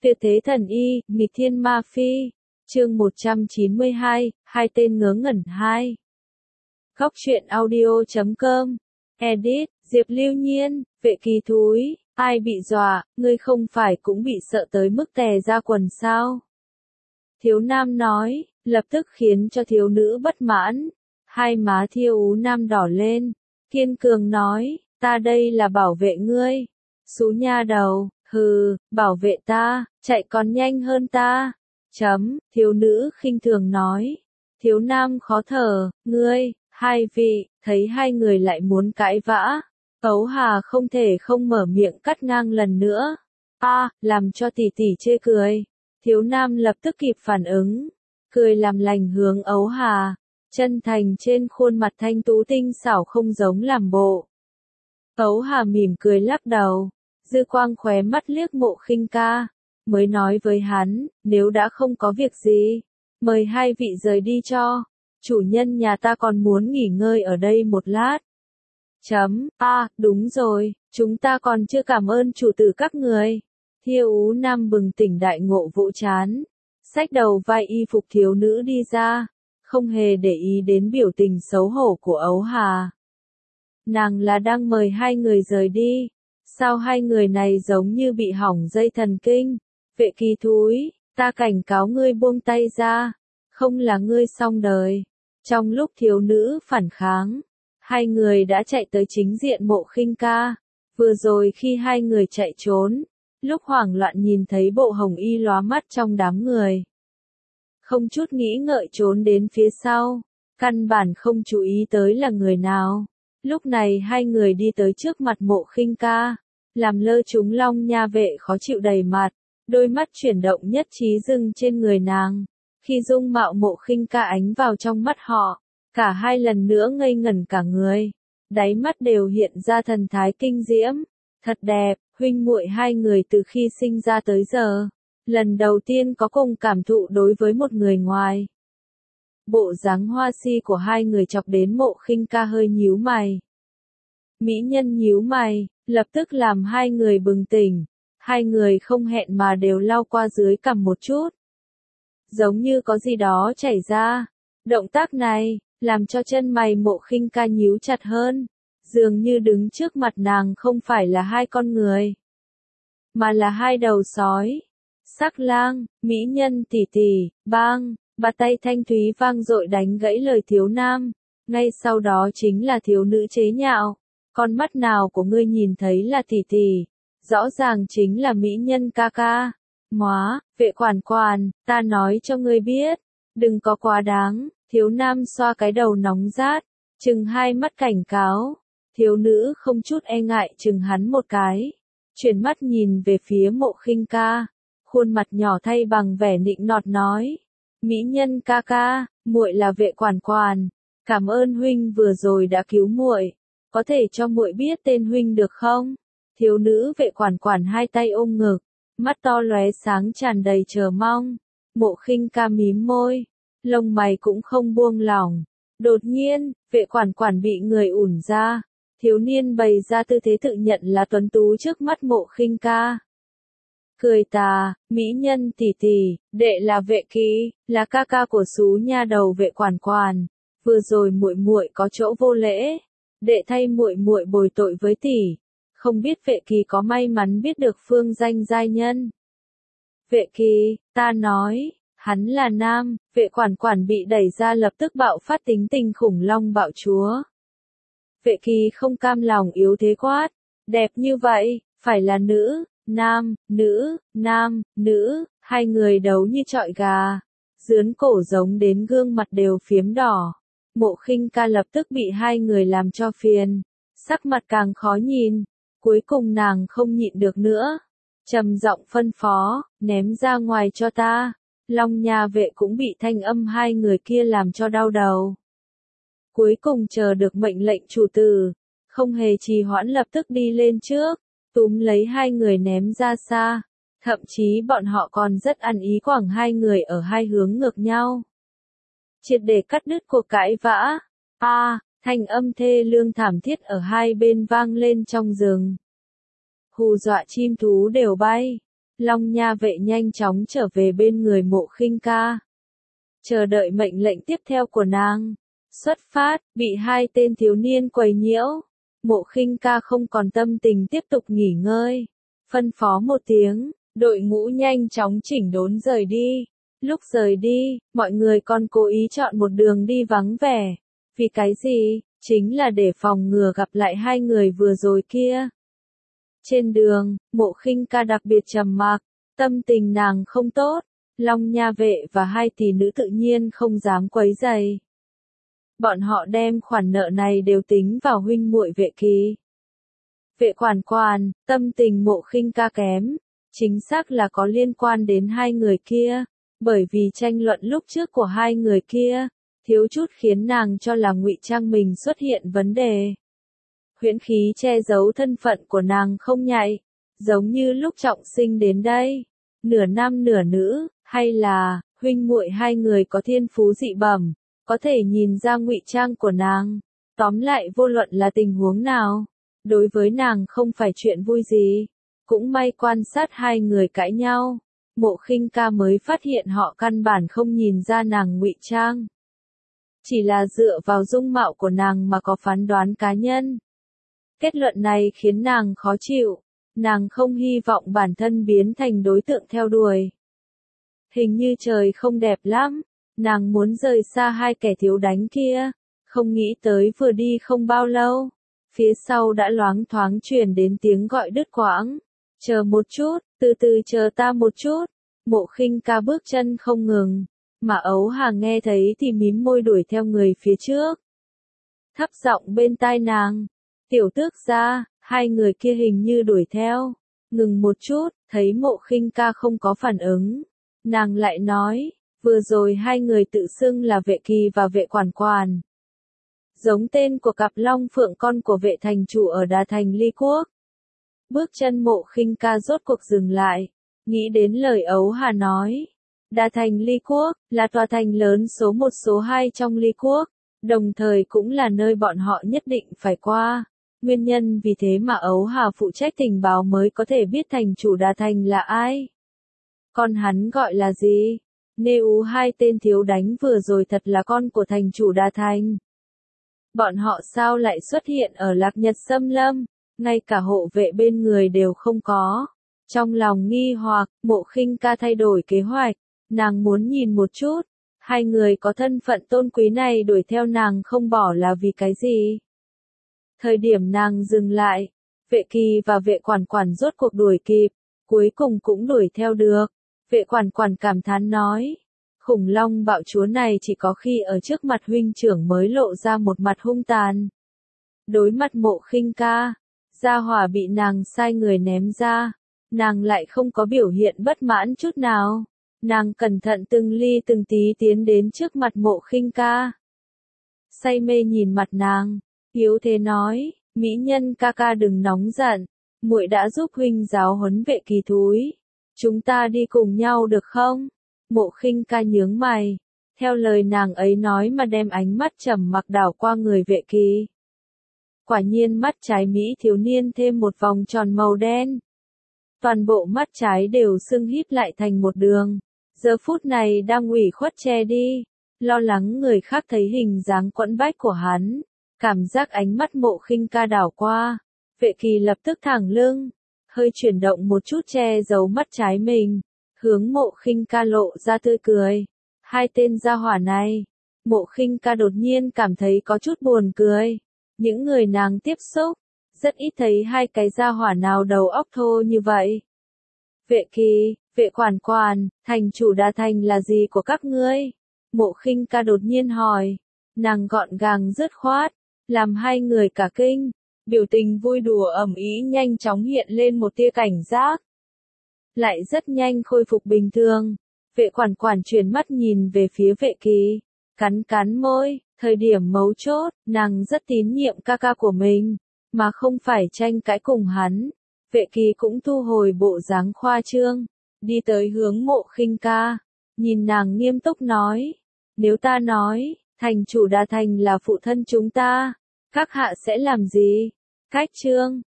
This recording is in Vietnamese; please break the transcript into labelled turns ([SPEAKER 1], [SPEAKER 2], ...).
[SPEAKER 1] Tuyệt thế thần y, nghịch thiên ma phi. Chương 192, hai tên ngớ ngẩn 2. Góc truyện audio.com. Edit, Diệp Lưu Nhiên, vệ kỳ thúi, ai bị dọa, ngươi không phải cũng bị sợ tới mức tè ra quần sao? Thiếu nam nói, lập tức khiến cho thiếu nữ bất mãn. Hai má Thiêu Ú Nam đỏ lên, kiên cường nói, ta đây là bảo vệ ngươi. Xú nha đầu, hừ, bảo vệ ta, chạy còn nhanh hơn ta. Thiếu nữ khinh thường nói. Thiếu nam khó thở, ngươi, hai vị, thấy hai người lại muốn cãi vã. Ấu Hà không thể không mở miệng cắt ngang lần nữa. Làm cho tỷ tỷ chê cười. Thiếu nam lập tức kịp phản ứng. Cười làm lành hướng Ấu Hà. Chân thành trên khuôn mặt thanh tú tinh xảo không giống làm bộ. Ấu Hà mỉm cười lắc đầu. Dư quang khóe mắt liếc Mộ Khinh Ca. Mới nói với hắn, nếu đã không có việc gì, mời hai vị rời đi cho. Chủ nhân nhà ta còn muốn nghỉ ngơi ở đây một lát. Đúng rồi, chúng ta còn chưa cảm ơn chủ tử các người. Thiêu Ú Nam bừng tỉnh đại ngộ vỗ chán. Xách đầu vai y phục thiếu nữ đi ra, không hề để ý đến biểu tình xấu hổ của Ấu Hà. Nàng là đang mời hai người rời đi. Sao hai người này giống như bị hỏng dây thần kinh? Vệ kỳ thúi, ta cảnh cáo ngươi buông tay ra, không là ngươi xong đời. Trong lúc thiếu nữ phản kháng, hai người đã chạy tới chính diện Mộ Khinh Ca. Vừa rồi khi hai người chạy trốn, lúc hoảng loạn nhìn thấy bộ hồng y lóa mắt trong đám người. Không chút nghĩ ngợi trốn đến phía sau, căn bản không chú ý tới là người nào. Lúc này hai người đi tới trước mặt Mộ Khinh Ca, làm lơ chúng Long Nha vệ khó chịu đầy mặt. Đôi mắt chuyển động nhất trí dừng trên người nàng. Khi dung mạo Mộ Khinh Ca ánh vào trong mắt họ, cả hai lần nữa ngây ngẩn cả người. Đáy mắt đều hiện ra thần thái kinh diễm. Thật đẹp, huynh muội hai người từ khi sinh ra tới giờ. Lần đầu tiên có cùng cảm thụ đối với một người ngoài. Bộ dáng hoa si của hai người chọc đến Mộ Khinh Ca hơi nhíu mày. Mỹ nhân nhíu mày, lập tức làm hai người bừng tỉnh. Hai người không hẹn mà đều lau qua dưới cằm một chút. Giống như có gì đó chảy ra. Động tác này, làm cho chân mày Mộ Khinh Ca nhíu chặt hơn. Dường như đứng trước mặt nàng không phải là hai con người, mà là hai đầu sói. Sắc lang, mỹ nhân tỷ tỷ, bang, bà tay thanh thúy vang dội đánh gãy lời thiếu nam. Ngay sau đó chính là thiếu nữ chế nhạo. Con mắt nào của ngươi nhìn thấy là tỷ tỷ? Rõ ràng chính là mỹ nhân ca ca. Móa, vệ quản quản, ta nói cho ngươi biết, đừng có quá đáng. Thiếu nam xoa cái đầu nóng rát, chừng hai mắt cảnh cáo. Thiếu nữ không chút e ngại chừng hắn một cái, chuyển mắt nhìn về phía Mộ Khinh Ca, khuôn mặt nhỏ thay bằng vẻ nịnh nọt nói: "Mỹ nhân ca ca, muội là vệ quản quản, cảm ơn huynh vừa rồi đã cứu muội, có thể cho muội biết tên huynh được không?" Thiếu nữ vệ quản quản hai tay ôm ngực, mắt to lóe sáng tràn đầy chờ mong. Mộ Khinh Ca mím môi, lông mày cũng không buông lỏng. Đột nhiên, vệ quản quản bị người ủn ra. Thiếu niên bày ra tư thế tự nhận là tuấn tú trước mắt Mộ Khinh Ca. Cười tà, mỹ nhân tỷ tỷ, đệ là vệ kỳ, là ca ca của xú nha đầu vệ quản quản. Vừa rồi muội muội có chỗ vô lễ, đệ thay muội muội bồi tội với tỷ. Không biết vệ kỳ có may mắn biết được phương danh giai nhân. Vệ kỳ, ta nói, hắn là nam. Vệ quản quản bị đẩy ra lập tức bạo phát tính tình khủng long bạo chúa. Vệ kỳ không cam lòng yếu thế quát, đẹp như vậy, phải là nữ, nam, nữ, hai người đấu như chọi gà, dướn cổ giống đến gương mặt đều phiếm đỏ. Mộ Khinh Ca lập tức bị hai người làm cho phiền, sắc mặt càng khó nhìn, cuối cùng nàng không nhịn được nữa, trầm giọng phân phó, ném ra ngoài cho ta. Long Nha vệ cũng bị thanh âm hai người kia làm cho đau đầu. Cuối cùng chờ được mệnh lệnh chủ tử, không hề trì hoãn lập tức đi lên trước, túm lấy hai người ném ra xa. Thậm chí bọn họ còn rất ăn ý quẳng hai người ở hai hướng ngược nhau. Triệt để cắt đứt cuộc cãi vã. Thanh âm thê lương thảm thiết ở hai bên vang lên trong rừng. Hù dọa chim thú đều bay. Long Nha vệ nhanh chóng trở về bên người Mộ Khinh Ca, chờ đợi mệnh lệnh tiếp theo của nàng. Xuất phát, bị hai tên thiếu niên quấy nhiễu, Mộ Khinh Ca không còn tâm tình tiếp tục nghỉ ngơi, phân phó một tiếng, đội ngũ nhanh chóng chỉnh đốn rời đi. Lúc rời đi, mọi người còn cố ý chọn một đường đi vắng vẻ. Vì cái gì? Chính là để phòng ngừa gặp lại hai người vừa rồi kia. Trên đường, Mộ Khinh Ca đặc biệt trầm mặc, tâm tình nàng không tốt. Long Nha vệ và hai tỷ nữ tự nhiên không dám quấy rầy. Bọn họ đem khoản nợ này đều tính vào huynh muội Vệ Kỳ. Vệ Quản Quản, tâm tình Mộ Khinh Ca kém, chính xác là có liên quan đến hai người kia, bởi vì tranh luận lúc trước của hai người kia, thiếu chút khiến nàng cho là ngụy trang mình xuất hiện vấn đề. Huyễn khí che giấu thân phận của nàng không nhạy, giống như lúc Trọng Sinh đến đây, nửa nam nửa nữ, hay là huynh muội hai người có thiên phú dị bẩm, có thể nhìn ra ngụy trang của nàng. Tóm lại vô luận là tình huống nào, đối với nàng không phải chuyện vui gì. Cũng may quan sát hai người cãi nhau, Mộ Khinh Ca mới phát hiện họ căn bản không nhìn ra nàng ngụy trang. Chỉ là dựa vào dung mạo của nàng mà có phán đoán cá nhân. Kết luận này khiến nàng khó chịu, nàng không hy vọng bản thân biến thành đối tượng theo đuổi. Hình như trời không đẹp lắm, nàng muốn rời xa hai kẻ thiếu đánh kia, không nghĩ tới vừa đi không bao lâu, phía sau đã loáng thoáng truyền đến tiếng gọi đứt quãng. Chờ một chút, từ từ chờ ta một chút. Mộ Khinh Ca bước chân không ngừng, mà Ấu Hà nghe thấy thì mím môi đuổi theo người phía trước. Thấp giọng bên tai nàng, tiểu tước gia, hai người kia hình như đuổi theo. Ngừng một chút, thấy Mộ Khinh Ca không có phản ứng. Nàng lại nói, vừa rồi hai người tự xưng là Vệ Kỳ và Vệ Quản Quản. Giống tên của cặp long phượng con của Vệ thành chủ ở Đà Thành Ly Quốc. Bước chân Mộ Khinh Ca rốt cuộc dừng lại, nghĩ đến lời Ấu Hà nói. Đà Thành Ly Quốc, là tòa thành lớn số 1 số 2 trong Ly Quốc, đồng thời cũng là nơi bọn họ nhất định phải qua. Nguyên nhân vì thế mà Ấu Hà phụ trách tình báo mới có thể biết thành chủ Đà Thành là ai. Con hắn gọi là gì? Nếu hai tên thiếu đánh vừa rồi thật là con của thành chủ Đà Thành. Bọn họ sao lại xuất hiện ở Lạc Nhật Xâm Lâm? Ngay cả hộ vệ bên người đều không có. Trong lòng nghi hoặc, Mộ Khinh Ca thay đổi kế hoạch, nàng muốn nhìn một chút, hai người có thân phận tôn quý này đuổi theo nàng không bỏ là vì cái gì? Thời điểm nàng dừng lại, Vệ Kỳ và Vệ Quản Quản rốt cuộc đuổi kịp, cuối cùng cũng đuổi theo được. Vệ Quản Quản cảm thán nói, khủng long bạo chúa này chỉ có khi ở trước mặt huynh trưởng mới lộ ra một mặt hung tàn. Đối mặt Mộ Khinh Ca, gia hỏa bị nàng sai người ném ra, nàng lại không có biểu hiện bất mãn chút nào. Nàng cẩn thận từng ly từng tí tiến đến trước mặt Mộ Khinh Ca. Say mê nhìn mặt nàng, yếu thế nói, mỹ nhân ca ca đừng nóng giận, muội đã giúp huynh giáo huấn Vệ Kỳ thúi. Chúng ta đi cùng nhau được không? Mộ Khinh Ca nhướng mày, theo lời nàng ấy nói mà đem ánh mắt trầm mặc đảo qua người Vệ Kỳ. Quả nhiên mắt trái mỹ thiếu niên thêm một vòng tròn màu đen. Toàn bộ mắt trái đều sưng híp lại thành một đường. Giờ phút này đang ủy khuất che đi, lo lắng người khác thấy hình dáng quẫn bách của hắn. Cảm giác ánh mắt Mộ Khinh Ca đảo qua, Vệ Kỳ lập tức thẳng lưng, hơi chuyển động một chút che giấu mắt trái mình, hướng Mộ Khinh Ca lộ ra tươi cười. Hai tên gia hỏa này, Mộ Khinh Ca đột nhiên cảm thấy có chút buồn cười. Những người nàng tiếp xúc, rất ít thấy hai cái gia hỏa nào đầu óc thô như vậy. Vệ Kỳ, Vệ Quản Quản, thành chủ Đà Thành là gì của các ngươi? Mộ Khinh Ca đột nhiên hỏi, nàng gọn gàng dứt khoát, làm hai người cả kinh, biểu tình vui đùa ầm ĩ nhanh chóng hiện lên một tia cảnh giác. Lại rất nhanh khôi phục bình thường, Vệ Quản Quản chuyển mắt nhìn về phía Vệ Kỳ, cắn cắn môi, thời điểm mấu chốt, nàng rất tín nhiệm ca ca của mình, mà không phải tranh cãi cùng hắn. Vệ Kỳ cũng thu hồi bộ dáng khoa trương, đi tới hướng Mộ Khinh Ca, nhìn nàng nghiêm túc nói, nếu ta nói, thành chủ Đà Thành là phụ thân chúng ta, các hạ sẽ làm gì? Cách chương